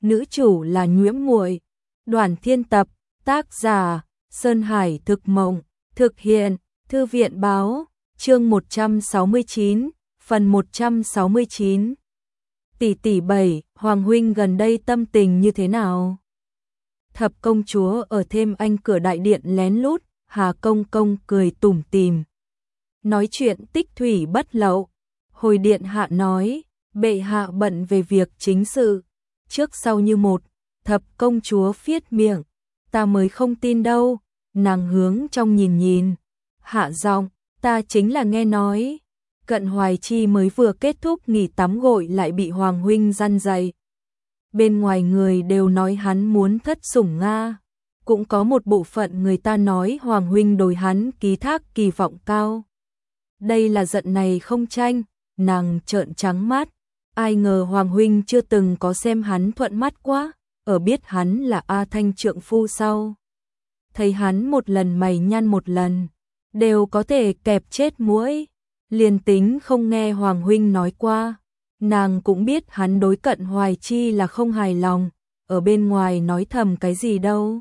nữ chủ là Nhiễm Muội. Đoàn Thiên tập, tác giả Sơn Hải Thực Mộng, thực hiện Thư viện Báo, chương 169, phần 169. Tỷ tỷ 7, Hoàng huynh gần đây tâm tình như thế nào? Thập công chúa ở thêm anh cửa đại điện lén lút, Hà công công cười tủm tỉm. Nói chuyện tích thủy bất lậu. Hồi điện hạ nói, bệ hạ bận về việc chính sự. Trước sau như một, thập công chúa phiết miệng. Ta mới không tin đâu. Nàng hướng trong nhìn nhìn. Hạ giọng, ta chính là nghe nói. Cận Hoài Chi mới vừa kết thúc nghỉ tắm gội lại bị Hoàng huynh răn dạy. Bên ngoài người đều nói hắn muốn thất sủng Nga. Cũng có một bộ phận người ta nói Hoàng huynh đối hắn ký thác kỳ vọng cao. Đây là giận này không tranh, nàng trợn trắng mắt. Ai ngờ Hoàng huynh chưa từng có xem hắn thuận mắt quá, ở biết hắn là A Thanh trượng phu sau. Thấy hắn một lần mày nhăn một lần, đều có thể kẹp chết muỗi. Liền tính không nghe Hoàng huynh nói qua, nàng cũng biết hắn đối Cận Hoài Chi là không hài lòng, ở bên ngoài nói thầm cái gì đâu.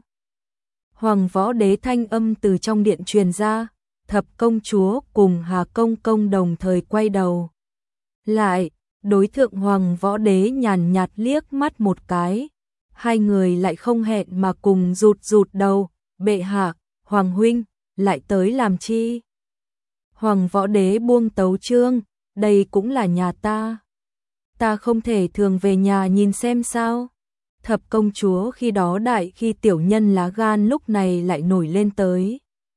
Hoàng võ đế thanh âm từ trong điện truyền ra, thập công chúa cùng Hà công công đồng thời quay đầu. Lại, đối thượng Hoàng võ đế nhàn nhạt liếc mắt một cái, hai người lại không hẹn mà cùng rụt đầu, bệ hạ, Hoàng huynh, lại tới làm chi? Hoàng võ đế buông tấu chương, đây cũng là nhà ta. Ta không thể thường về nhà nhìn xem sao? Thập công chúa khi đó đại khi tiểu nhân lá gan lúc này lại nổi lên tới.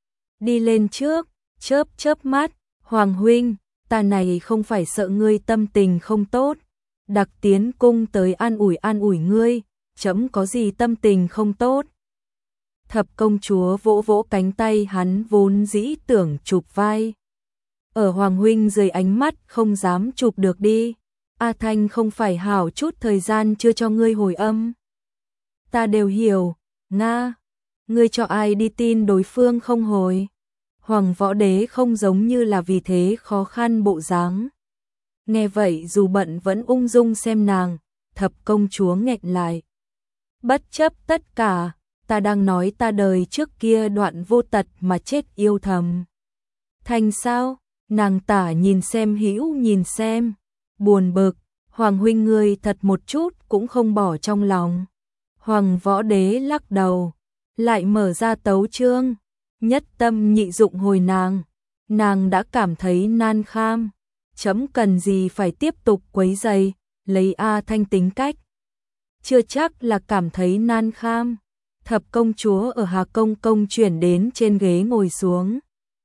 Đi lên trước, chớp mắt, Hoàng huynh, ta này không phải sợ ngươi tâm tình không tốt. Đặc tiến cung tới an ủi ngươi, chấm có gì tâm tình không tốt. Thập công chúa vỗ vỗ cánh tay hắn vốn dĩ tưởng chụp vai. Ở Hoàng huynh dưới ánh mắt không dám chụp được đi. A Thanh không phải hảo chút thời gian chưa cho ngươi hồi âm. Ta đều hiểu, Nga, ngươi cho ai đi tin đối phương không hồi. Hoàng võ đế không giống như là vì thế khó khăn bộ dáng. Nghe vậy dù bận vẫn ung dung xem nàng, thập công chúa nghẹn lại. Bất chấp tất cả, ta đang nói ta đời trước kia đoạn vô tật mà chết yêu thầm. Thành sao? Nàng tả nhìn xem hữu nhìn xem, buồn bực, Hoàng huynh ngươi thật một chút cũng không bỏ trong lòng. Hoàng võ đế lắc đầu, lại mở ra tấu chương, nhất tâm nhị dụng hồi nàng đã cảm thấy nan kham, chấm cần gì phải tiếp tục quấy rầy, lấy A Thanh tính cách. Chưa chắc là cảm thấy nan kham, thập công chúa ở Hà công công chuyển đến trên ghế ngồi xuống.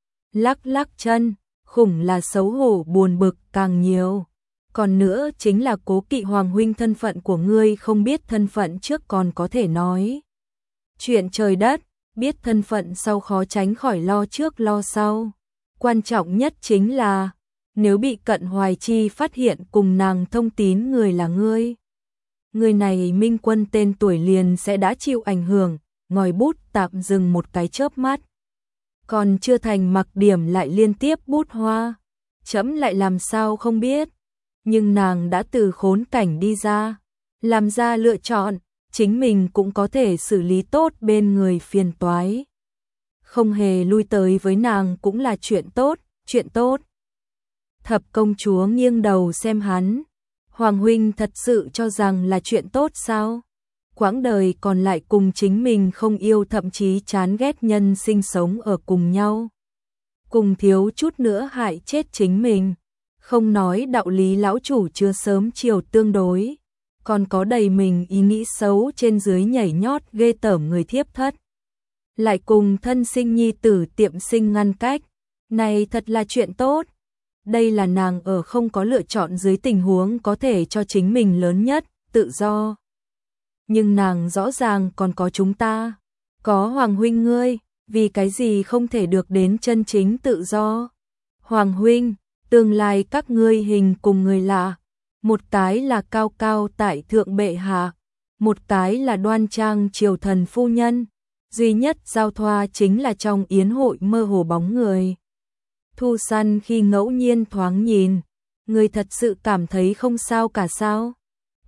Lắc chân, khủng là xấu hổ buồn bực càng nhiều. Còn nữa chính là cố kỵ Hoàng huynh thân phận của ngươi không biết thân phận trước còn có thể nói. Chuyện trời đất, biết thân phận sau khó tránh khỏi lo trước lo sau. Quan trọng nhất chính là, nếu bị Cận Hoài Chi phát hiện cùng nàng thông tín người là ngươi. Người này minh quân tên tuổi liền sẽ đã chịu ảnh hưởng, ngòi bút tạm dừng một cái chớp mắt. Còn chưa thành mặc điểm lại liên tiếp bút hoa. Chấm lại làm sao không biết. Nhưng nàng đã từ khốn cảnh đi ra, làm ra lựa chọn, chính mình cũng có thể xử lý tốt bên người phiền toái. Không hề lui tới với nàng cũng là chuyện tốt. Thập công chúa nghiêng đầu xem hắn. Hoàng huynh thật sự cho rằng là chuyện tốt sao? Quãng đời còn lại cùng chính mình không yêu thậm chí chán ghét nhân sinh sống ở cùng nhau. Cùng thiếu chút nữa hại chết chính mình. Không nói đạo lý lão chủ chưa sớm chiều tương đối, còn có đầy mình ý nghĩ xấu trên dưới nhảy nhót ghê tởm người thiếp thất. Lại cùng thân sinh nhi tử tiệm sinh ngăn cách, này thật là chuyện tốt. Đây là nàng ở không có lựa chọn dưới tình huống có thể cho chính mình lớn nhất, tự do. Nhưng nàng rõ ràng còn có chúng ta, có Hoàng huynh ngươi, vì cái gì không thể được đến chân chính tự do. Hoàng huynh, tương lai các ngươi hình cùng người lạ, một cái là cao cao tại thượng bệ hạ, một cái là đoan trang triều thần phu nhân, duy nhất giao thoa chính là trong yến hội mơ hồ bóng người. Thu Săn khi ngẫu nhiên thoáng nhìn, người thật sự cảm thấy không sao cả sao?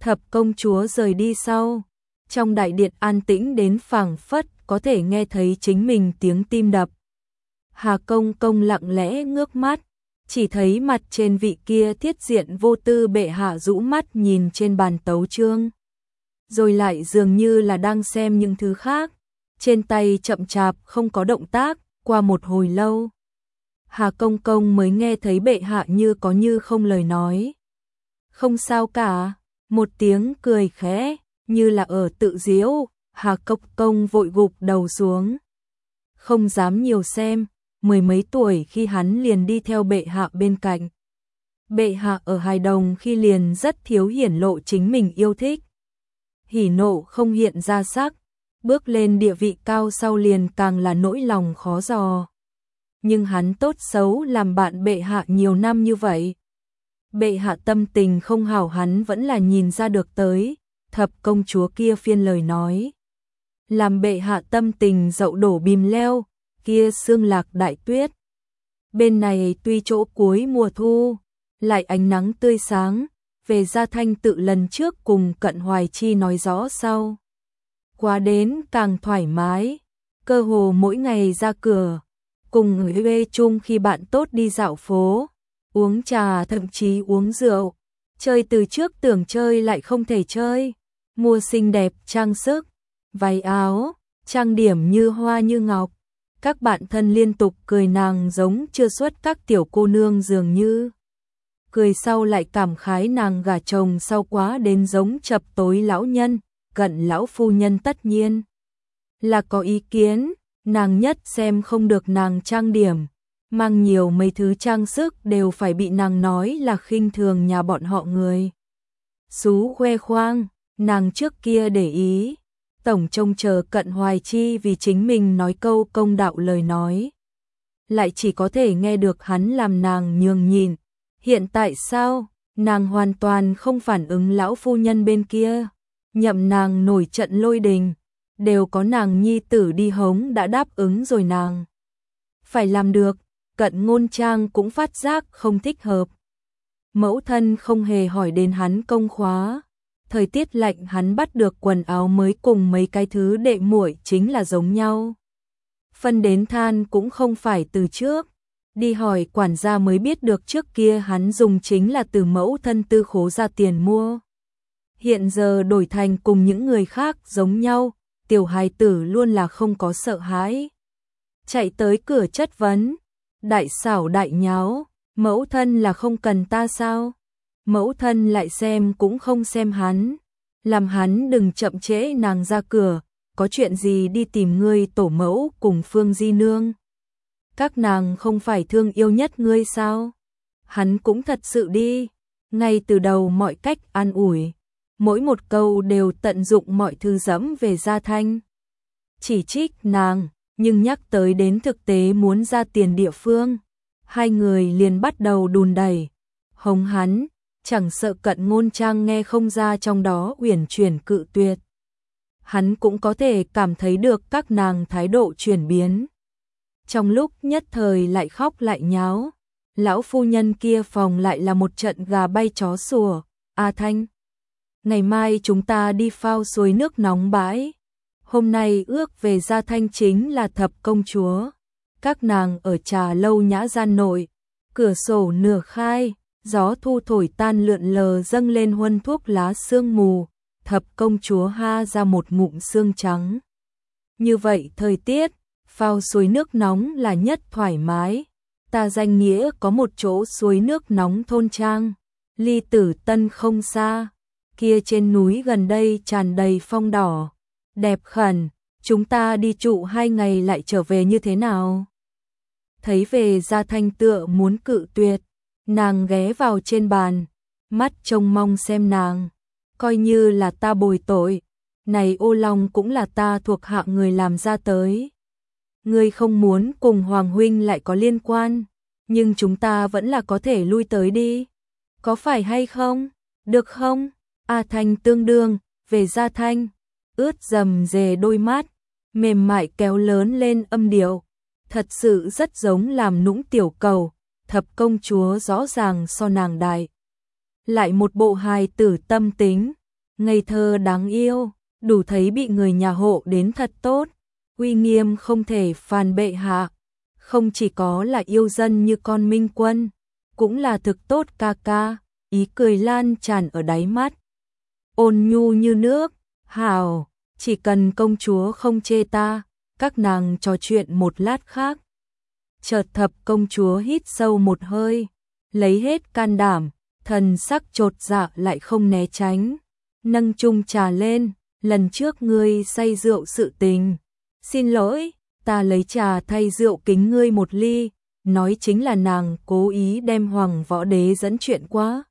Thập công chúa rời đi sau, trong đại điện an tĩnh đến phảng phất có thể nghe thấy chính mình tiếng tim đập. Hà Công Công lặng lẽ ngước mắt, chỉ thấy mặt trên vị kia thiết diện vô tư bệ hạ rũ mắt nhìn trên bàn tấu chương, rồi lại dường như là đang xem những thứ khác, trên tay chậm chạp không có động tác. Qua một hồi lâu, Hà Công Công mới nghe thấy bệ hạ như có như không lời nói. Không sao cả, một tiếng cười khẽ, như là ở tự giễu. Hà Công Công vội gục đầu xuống, không dám nhiều xem. Mười mấy tuổi khi hắn liền đi theo bệ hạ bên cạnh. Bệ hạ ở hài đồng khi liền rất thiếu hiển lộ chính mình yêu thích. Hỉ nộ không hiện ra sắc, bước lên địa vị cao sau liền càng là nỗi lòng khó dò. Nhưng hắn tốt xấu làm bạn bệ hạ nhiều năm như vậy. Bệ hạ tâm tình không hảo hắn vẫn là nhìn ra được tới. Thập công chúa kia phiên lời nói, làm bệ hạ tâm tình dậu đổ bìm leo. Kia sương lạc đại tuyết, bên này tuy chỗ cuối mùa thu, lại ánh nắng tươi sáng. Về Gia Thanh tự lần trước cùng Cận Hoài Chi nói rõ sau, quá đến càng thoải mái, cơ hồ mỗi ngày ra cửa, cùng người Huê chung khi bạn tốt đi dạo phố, uống trà thậm chí uống rượu, chơi từ trước tưởng chơi lại không thể chơi, mua xinh đẹp trang sức, váy áo, trang điểm như hoa như ngọc. Các bạn thân liên tục cười nàng giống chưa xuất các tiểu cô nương dường như. Cười sau lại cảm khái nàng gả chồng sau quá đến giống chập tối lão nhân, Cận lão phu nhân tất nhiên là có ý kiến, nàng nhất xem không được nàng trang điểm, mang nhiều mấy thứ trang sức đều phải bị nàng nói là khinh thường nhà bọn họ người. Xú khoe khoang, nàng trước kia để ý. Tổng trông chờ Cận Hoài Chi vì chính mình nói câu công đạo lời nói, lại chỉ có thể nghe được hắn làm nàng nhường nhịn. Hiện tại sao, nàng hoàn toàn không phản ứng lão phu nhân bên kia, nhậm nàng nổi trận lôi đình, đều có nàng nhi tử đi hống đã đáp ứng rồi nàng. Phải làm được, Cận Ngôn Trang cũng phát giác không thích hợp. Mẫu thân không hề hỏi đến hắn công khóa. Thời tiết lạnh hắn bắt được quần áo mới cùng mấy cái thứ đệ muội chính là giống nhau. Phân đến than cũng không phải từ trước. Đi hỏi quản gia mới biết được trước kia hắn dùng chính là từ mẫu thân tư khố ra tiền mua. Hiện giờ đổi thành cùng những người khác giống nhau, tiểu hài tử luôn là không có sợ hãi. Chạy tới cửa chất vấn, đại xảo đại nháo, mẫu thân là không cần ta sao? Mẫu thân lại xem cũng không xem hắn, làm hắn đừng chậm trễ nàng ra cửa, có chuyện gì đi tìm ngươi tổ mẫu cùng Phương Di Nương. Các nàng không phải thương yêu nhất ngươi sao? Hắn cũng thật sự đi, ngay từ đầu mọi cách an ủi, mỗi một câu đều tận dụng mọi thứ dẫm về Gia Thanh. Chỉ trích nàng, nhưng nhắc tới đến thực tế muốn ra tiền địa phương, hai người liền bắt đầu đùn đẩy, hống hắn. Chẳng sợ Cận Ngôn Trang nghe không ra trong đó uyển chuyển cự tuyệt. Hắn cũng có thể cảm thấy được các nàng thái độ chuyển biến. Trong lúc nhất thời lại khóc lại nháo, lão phu nhân kia phòng lại là một trận gà bay chó sủa. A Thanh, ngày mai chúng ta đi phao suối nước nóng bãi. Hôm nay ước về Gia Thanh chính là thập công chúa. Các nàng ở trà lâu nhã gian nội, cửa sổ nửa khai. Gió thu thổi tan lượn lờ dâng lên huân thuốc lá sương mù, thập công chúa ha ra một ngụm xương trắng. Như vậy thời tiết, phao suối nước nóng là nhất thoải mái. Ta danh nghĩa có một chỗ suối nước nóng thôn trang, ly Tử Tân không xa, kia trên núi gần đây tràn đầy phong đỏ, đẹp khẩn, chúng ta đi trụ 2 ngày lại trở về như thế nào? Thấy về Gia Thanh tựa muốn cự tuyệt. Nàng ghé vào trên bàn, mắt trông mong xem nàng, coi như là ta bồi tội, này ô long cũng là ta thuộc hạ người làm ra tới. Ngươi không muốn cùng Hoàng huynh lại có liên quan, nhưng chúng ta vẫn là có thể lui tới đi. Có phải hay không? Được không? A Thanh tương đương, về Gia Thanh, ướt rầm rề đôi mắt, mềm mại kéo lớn lên âm điệu, thật sự rất giống làm nũng tiểu cầu. Thập công chúa rõ ràng so nàng đại, lại một bộ hài tử tâm tính, ngây thơ đáng yêu, đủ thấy bị người nhà hộ đến thật tốt, uy nghiêm không thể phàn bệ hạ, không chỉ có là yêu dân như con Minh Quân, cũng là thực tốt ca ca, ý cười lan tràn ở đáy mắt. Ôn nhu như nước, hảo, chỉ cần công chúa không chê ta, các nàng trò chuyện một lát khác. Chợt Thập công chúa hít sâu một hơi, lấy hết can đảm, thần sắc chột dạ lại không né tránh, nâng chung trà lên, lần trước ngươi say rượu sự tình, xin lỗi, ta lấy trà thay rượu kính ngươi một ly, nói chính là nàng cố ý đem Hoàng Võ Đế dẫn chuyện quá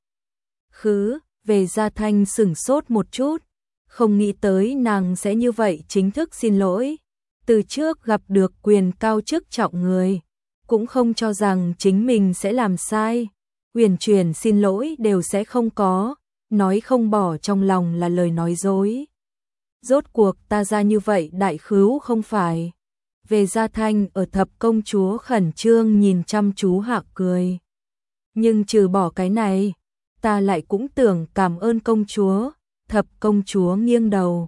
khứ. Về Gia Thanh sửng sốt một chút, không nghĩ tới nàng sẽ như vậy chính thức xin lỗi. Từ trước gặp được quyền cao chức trọng người, cũng không cho rằng chính mình sẽ làm sai, uyển chuyển xin lỗi đều sẽ không có, nói không bỏ trong lòng là lời nói dối. Rốt cuộc ta ra như vậy đại khứu không phải. Về Gia Thanh ở Thập công chúa khẩn trương nhìn chăm chú hạ cười. Nhưng trừ bỏ cái này, ta lại cũng tưởng cảm ơn công chúa. Thập công chúa nghiêng đầu.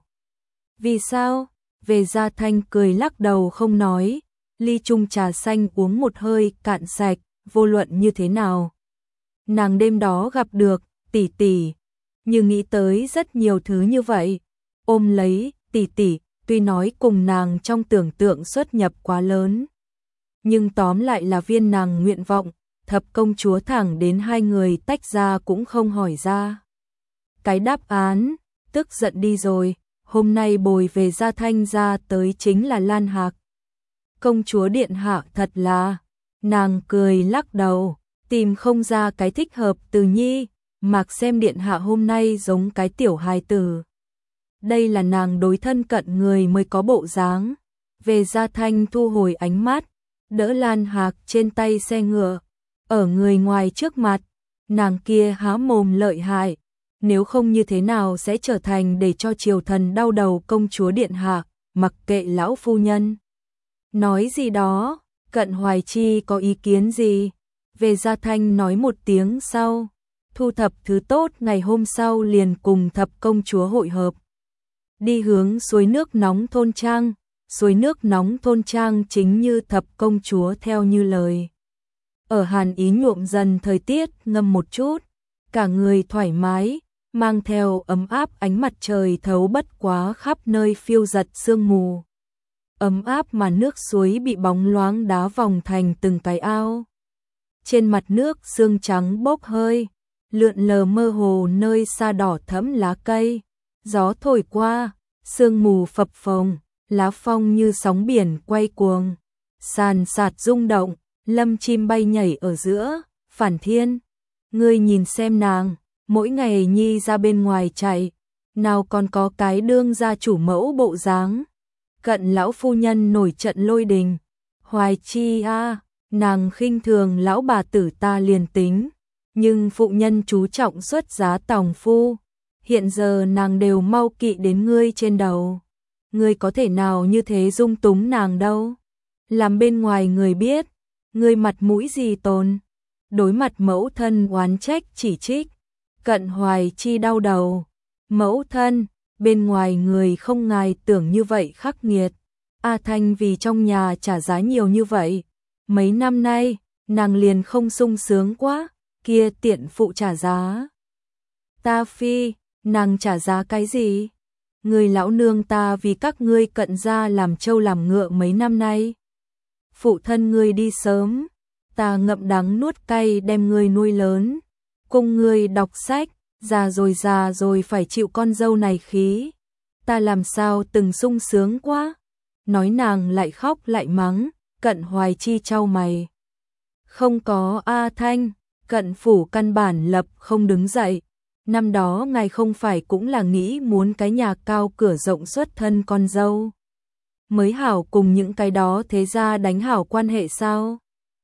Vì sao? Về Gia Thanh cười lắc đầu không nói, ly chung trà xanh uống một hơi cạn sạch, vô luận như thế nào. Nàng đêm đó gặp được tỷ tỷ, như nghĩ tới rất nhiều thứ như vậy, ôm lấy tỷ tỷ, tuy nói cùng nàng trong tưởng tượng xuất nhập quá lớn, nhưng tóm lại là viên nàng nguyện vọng. Thập công chúa thẳng đến hai người tách ra cũng không hỏi ra cái đáp án, tức giận đi rồi. Hôm nay bồi Về Gia Thanh ra tới chính là Lan Hạc. Công chúa điện hạ thật là, nàng cười lắc đầu, tìm không ra cái thích hợp từ nhi, mặc xem điện hạ hôm nay giống cái tiểu hài tử. Đây là nàng đối thân cận người mới có bộ dáng. Về Gia Thanh thu hồi ánh mắt, đỡ Lan Hạc trên tay xe ngựa, ở người ngoài trước mặt, nàng kia há mồm lợi hại, nếu không như thế nào sẽ trở thành để cho triều thần đau đầu công chúa điện hạ, mặc kệ lão phu nhân nói gì đó. Cận Hoài Chi có ý kiến gì? Về Gia Thanh nói một tiếng sau, thu thập thứ tốt, ngày hôm sau liền cùng Thập công chúa hội hợp, đi hướng suối nước nóng thôn trang. Suối nước nóng thôn trang chính như Thập công chúa theo như lời, ở hàn ý nhuộm dần thời tiết ngâm một chút, cả người thoải mái, mang theo ấm áp, ánh mặt trời thấu bất quá khắp nơi phiêu giật sương mù. Ấm áp mà nước suối bị bóng loáng đá vòng thành từng cái ao. Trên mặt nước sương trắng bốc hơi, lượn lờ mơ hồ nơi xa đỏ thẫm lá cây. Gió thổi qua, sương mù phập phồng, lá phong như sóng biển quay cuồng, sàn sạt rung động, lâm chim bay nhảy ở giữa. Phản Thiên, ngươi nhìn xem nàng, mỗi ngày nhi ra bên ngoài chạy, nào còn có cái đương gia chủ mẫu bộ dáng. Cận lão phu nhân nổi trận lôi đình. Hoài Chi a, nàng khinh thường lão bà tử ta liền tính, nhưng phụ nhân chú trọng xuất giá tòng phu, hiện giờ nàng đều mau kỵ đến ngươi trên đầu. Ngươi có thể nào như thế dung túng nàng đâu? Làm bên ngoài người biết, ngươi mặt mũi gì tồn? Đối mặt mẫu thân oán trách chỉ trích, Cận Hoài Chi đau đầu. Mẫu thân, bên ngoài người không ngài tưởng như vậy khắc nghiệt. A Thanh vì trong nhà trả giá nhiều như vậy, mấy năm nay, nàng liền không sung sướng quá, kia tiện phụ trả giá. Ta phi, nàng trả giá cái gì? Người lão nương ta vì các ngươi Cận gia làm trâu làm ngựa mấy năm nay. Phụ thân ngươi đi sớm, ta ngậm đắng nuốt cay đem ngươi nuôi lớn, cùng ngươi đọc sách, già rồi phải chịu con dâu này khí. Ta làm sao từng sung sướng quá. Nói nàng lại khóc lại mắng. Cận Hoài Chi chau mày. Không có A Thanh, Cận phủ căn bản lập không đứng dậy. Năm đó ngài không phải cũng là nghĩ muốn cái nhà cao cửa rộng xuất thân con dâu mới hảo cùng những cái đó thế ra đánh hảo quan hệ sao?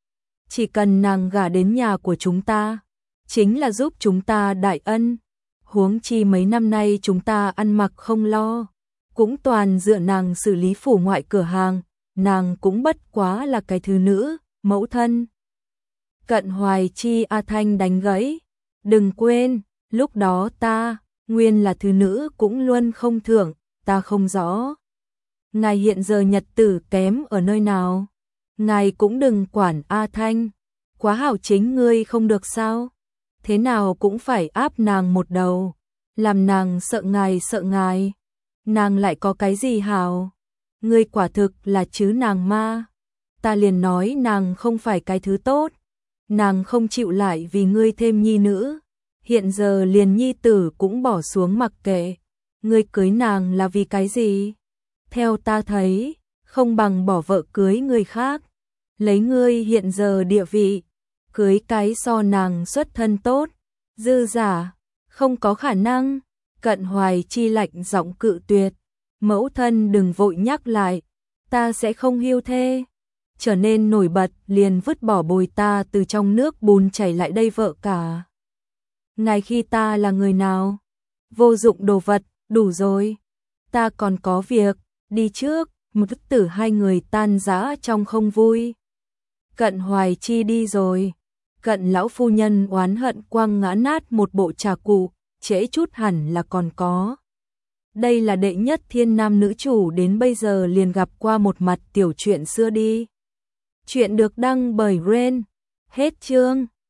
Chỉ cần nàng gả đến nhà của chúng ta, chính là giúp chúng ta đại ân. Huống chi mấy năm nay chúng ta ăn mặc không lo, cũng toàn dựa nàng xử lý phủ ngoại cửa hàng, nàng cũng bất quá là cái thứ nữ, mẫu thân. Cận Hoài Chi A Thanh đánh gãy, đừng quên, lúc đó ta, nguyên là thứ nữ cũng luôn không thưởng, ta không rõ. Ngài hiện giờ nhật tử kém ở nơi nào? Ngài cũng đừng quản A Thanh, quá hảo chính ngươi không được sao? Thế nào cũng phải áp nàng một đầu, làm nàng sợ ngài. Nàng lại có cái gì hảo? Ngươi quả thực là chứ nàng ma. Ta liền nói nàng không phải cái thứ tốt. Nàng không chịu lại vì ngươi thêm nhi nữ. Hiện giờ liền nhi tử cũng bỏ xuống mặc kệ. Ngươi cưới nàng là vì cái gì? Theo ta thấy, không bằng bỏ vợ cưới người khác. Lấy ngươi hiện giờ địa vị, cưới cái so nàng xuất thân tốt, dư giả, không có khả năng. Cận Hoài Chi lạnh giọng cự tuyệt. Mẫu thân đừng vội nhắc lại, ta sẽ không hiêu thê. Trở nên nổi bật liền vứt bỏ bồi ta từ trong nước bùn chảy lại đây vợ cả. Ngài khi ta là người nào? Vô dụng đồ vật, đủ rồi. Ta còn có việc, đi trước. Một tử hai người tan rã trong không vui. Cận Hoài Chi đi rồi. Cận lão phu nhân oán hận quăng ngã nát một bộ trà cụ, trễ chút hẳn là còn có. Đây là đệ nhất thiên nam nữ chủ đến bây giờ liền gặp qua một mặt tiểu chuyện xưa đi. Chuyện được đăng bởi Ren. Hết chương.